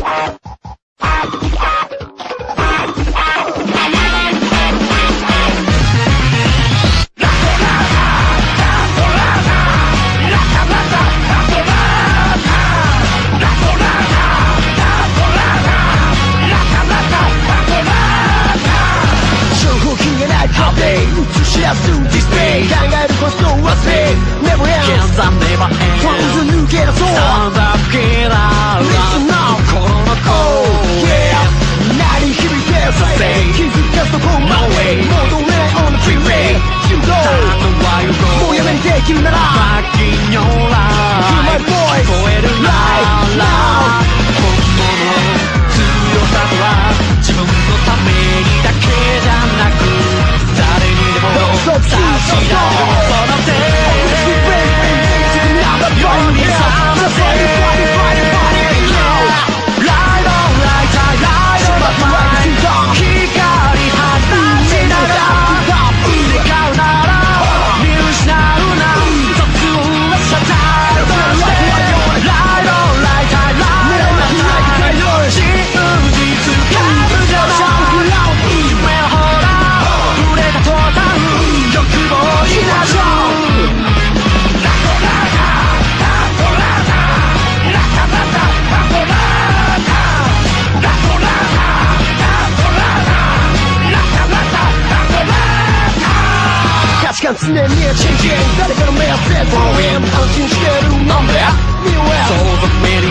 映しやすいディスプレイ考えることを忘れ Never ends 現在 Never ends ポンズ抜け出そう Stand up get out Listen now 心の声 Oh yeah 鳴り響け Say 気づかすとこ My way 戻れない on the freeway 行動もうやめて君なら Back in your life Hear my voice 聞こえる Right now 本当の強さとは自分のためにだけじゃなく誰にでも差し出せるその手世にさせる常にチェンジ誰かの目をセット 4M 安心してるなんで New West 想像メリ